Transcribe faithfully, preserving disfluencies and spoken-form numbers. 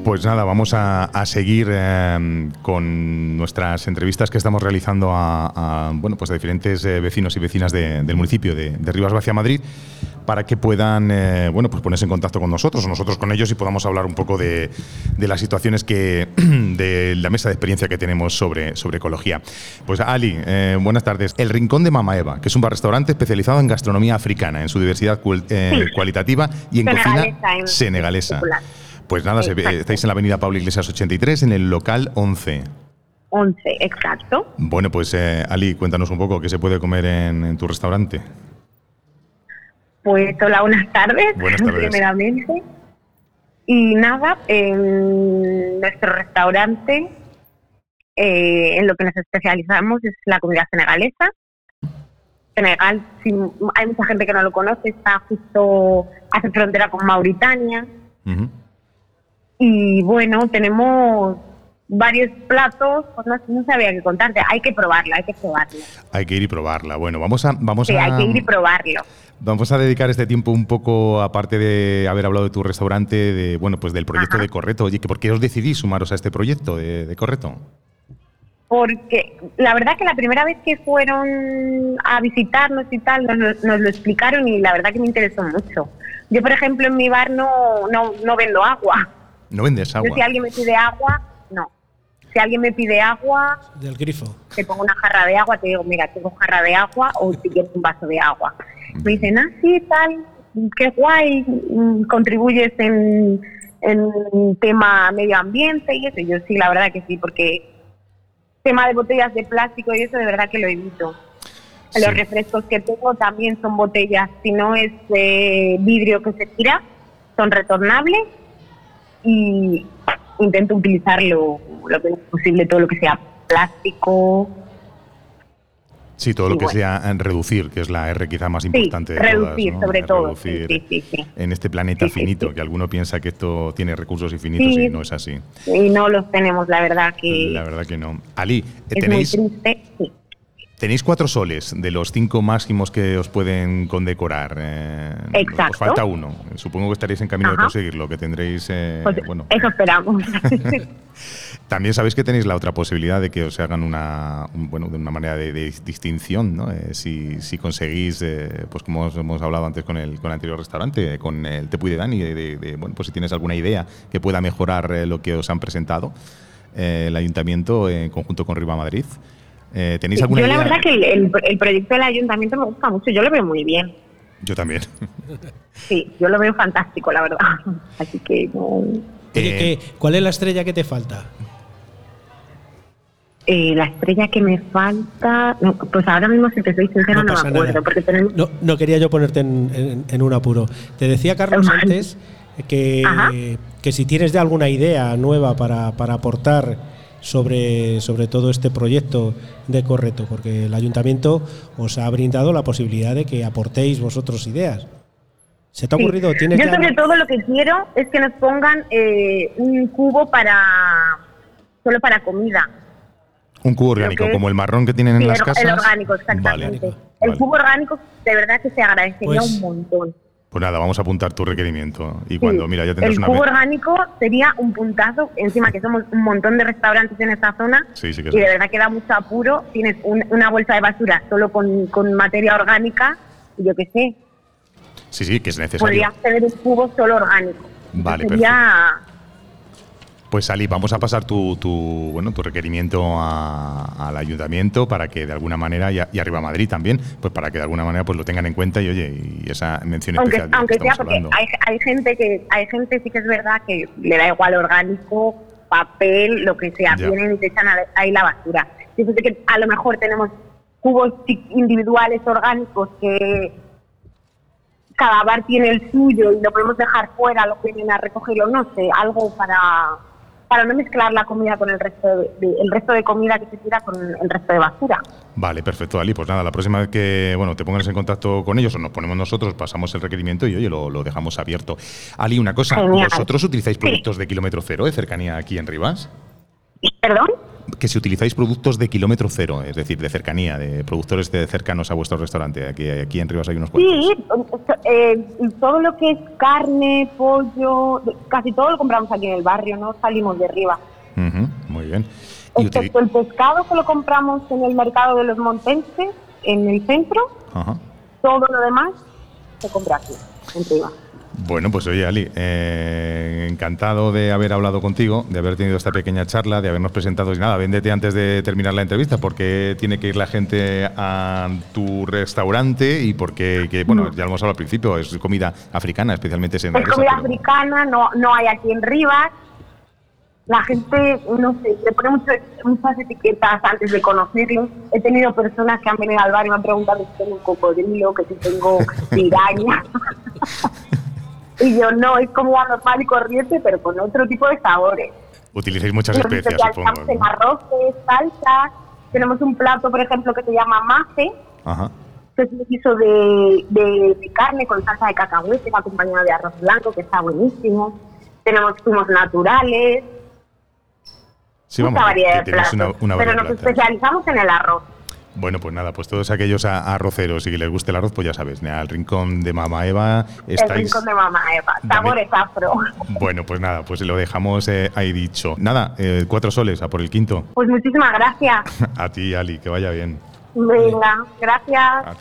Pues nada, vamos a, a seguir eh, con nuestras entrevistas que estamos realizando a, a, bueno, pues a diferentes eh, vecinos y vecinas de, del municipio de, de Rivas Vacia, Madrid, para que puedan eh, bueno, pues ponerse en contacto con nosotros o nosotros con ellos y podamos hablar un poco de, de las situaciones que de la mesa de experiencia que tenemos sobre, sobre ecología. Pues Ali, eh, buenas tardes. El Rincón de Mama Eva, que es un bar-restaurante especializado en gastronomía africana, en su diversidad cul- eh, sí. cualitativa y en senegalesa, cocina en senegalesa. Popular. Pues nada, se, estáis en la avenida Pablo Iglesias ochenta y tres, en el local once. once, exacto. Bueno, pues eh, Ali, cuéntanos un poco qué se puede comer en, en tu restaurante. Pues hola, buenas tardes. Buenas tardes. Primeramente. Y nada, en nuestro restaurante, eh, en lo que nos especializamos es la comida senegalesa. Senegal, sí, hay mucha gente que no lo conoce, está justo, hace frontera con Mauritania. Uh-huh. Y bueno, tenemos varios platos, pues no, no sabía qué contarte, hay que probarla, hay que probarla. Hay que ir y probarla. Bueno, vamos a... Vamos sí, a, hay que ir y probarlo. Vamos a dedicar este tiempo un poco, aparte de haber hablado de tu restaurante, de bueno, pues del proyecto Ajá. de Correto. Oye, ¿por qué os decidís sumaros a este proyecto de, de Correto? Porque la verdad que la primera vez que fueron a visitarnos y tal, nos, nos lo explicaron y la verdad que me interesó mucho. Yo, por ejemplo, en mi bar no, no, no vendo agua. ¿No vendes agua? Yo, si alguien me pide agua, no. Si alguien me pide agua... Del grifo. Te pongo una jarra de agua, te digo, mira, tengo jarra de agua o si quieres un vaso de agua. Me dicen, ah, sí, tal, qué guay, contribuyes en, en tema medio ambiente y eso. Y yo sí, la verdad que sí, porque tema de botellas de plástico y eso de verdad que lo evito. Sí. Los refrescos que tengo también son botellas, si no es de vidrio que se tira, son retornables y intento utilizarlo lo que es posible, todo lo que sea plástico. Sí, todo lo y que bueno. sea en reducir, que es la R quizá más importante sí, de reducir, todas, ¿no? sobre todo. Reducir sí, sí, sí. en este planeta sí, sí, finito, sí. que alguno piensa que esto tiene recursos infinitos sí, y no es así. Y no los tenemos, la verdad que... La verdad que no. Ali, es tenéis... muy triste, sí. Tenéis cuatro soles de los cinco máximos que os pueden condecorar. Eh, Exacto. Os falta uno. Supongo que estaréis en camino Ajá. de conseguirlo, que tendréis... Eh, pues bueno. Eso esperamos. También sabéis que tenéis la otra posibilidad de que os hagan una, un, bueno, de una manera de, de distinción, ¿no? Eh, si, si conseguís, eh, pues como hemos hablado antes con el, con el anterior restaurante, con el Tepuy de Dani, de, de, de, bueno, pues si tienes alguna idea que pueda mejorar eh, lo que os han presentado eh, el ayuntamiento en conjunto con Riva Madrid. Eh, ¿Tenéis alguna yo idea? La verdad que el, el, el proyecto del ayuntamiento me gusta mucho, yo lo veo muy bien. Yo también. Sí, yo lo veo fantástico, la verdad. Así que... No... Oye, eh, ¿cuál es la estrella que te falta? Eh, la estrella que me falta... No, pues ahora mismo, si te soy sincera, no, no me acuerdo. Porque tenemos... no, no quería yo ponerte en, en, en un apuro. Te decía Carlos antes que, que si tienes de alguna idea nueva para, para aportar sobre, sobre todo este proyecto de Correto, porque el ayuntamiento os ha brindado la posibilidad de que aportéis vosotros ideas. ¿Se te ha ocurrido? Sí. ¿Tienes Yo ya... sobre todo lo que quiero es que nos pongan eh, un cubo para solo para comida. Un cubo orgánico, como el marrón que tienen sí, en las el, casas. El orgánico, exactamente. Vale. El vale. cubo orgánico de verdad que se agradecería pues, un montón. Pues nada, vamos a apuntar tu requerimiento. Y cuando, sí, mira, ya tendrás el una... cubo orgánico sería un puntazo, encima que somos un montón de restaurantes en esta zona, sí, sí que y sí. de verdad que da mucho apuro. Tienes un, una bolsa de basura solo con, con materia orgánica, y yo qué sé. Sí, sí, que es necesario. Podrías tener un cubo solo orgánico. Vale, sería... perfecto. Pues Ali, vamos a pasar tu, tu bueno tu requerimiento a, al ayuntamiento para que de alguna manera, y, a, y arriba a Madrid también, pues para que de alguna manera pues lo tengan en cuenta y oye, y esa mención aunque, especial. Aunque sea porque hablando. hay, hay gente que hay gente sí que es verdad que le da igual orgánico, papel, lo que sea, ya. Vienen y te echan ahí la basura. Yo sé que a lo mejor tenemos cubos individuales orgánicos que cada bar tiene el suyo y lo podemos dejar fuera, lo vienen a recogerlo, no sé, algo para... para no mezclar la comida con el resto de, de, el resto de comida que se tira con el resto de basura. Vale, perfecto, Ali. Pues nada, la próxima vez que bueno te pongas en contacto con ellos o nos ponemos nosotros, pasamos el requerimiento y oye, lo, lo dejamos abierto. Ali, una cosa, Genial. ¿vosotros utilizáis productos sí. de kilómetro cero de cercanía aquí en Rivas? ¿Perdón? que si utilizáis productos de kilómetro cero, es decir, de cercanía, de productores de cercanos a vuestro restaurante. Aquí, aquí en Rivas hay unos cuantos. Sí, eh, todo lo que es carne, pollo, casi todo lo compramos aquí en el barrio, no salimos de Rivas. Uh-huh, muy bien. Excepto el pescado que lo compramos en el mercado de los Montenses, en el centro, uh-huh. Todo lo demás se compra aquí, en Rivas. Bueno, pues oye, Ali, eh, encantado de haber hablado contigo, de haber tenido esta pequeña charla, de habernos presentado. Y nada, véndete antes de terminar la entrevista, porque tiene que ir la gente a tu restaurante y porque, que, bueno, ya lo hemos hablado al principio, es comida africana, especialmente senegalesa. Es comida pero... africana, no, no hay aquí en Rivas. La gente, no sé, le pone mucho, muchas etiquetas antes de conocerlo. He tenido personas que han venido al bar y me han preguntado si tengo un cocodrilo, que si tengo piraña. Y yo, no, es comida normal y corriente, pero con otro tipo de sabores. Utilizáis muchas Nos especias, supongo, ¿no? En arroces, salsas. Tenemos un plato, por ejemplo, que se llama mafe. Ajá. Que es un guiso de, de, de carne con salsa de cacahuete, acompañado de arroz blanco, que está buenísimo. Tenemos zumos naturales. Sí, vamos, mucha variedad que de platos, una, una pero nos especializamos en el arroz. Bueno, pues nada, pues todos aquellos arroceros y que les guste el arroz, pues ya sabes, al rincón de Mama Eva estáis... El rincón de Mama Eva, sabores afro. Bueno, pues nada, pues lo dejamos eh, ahí dicho. Nada, eh, cuatro soles, a por el quinto. Pues muchísimas gracias. A ti, Ali, que vaya bien. Venga, gracias.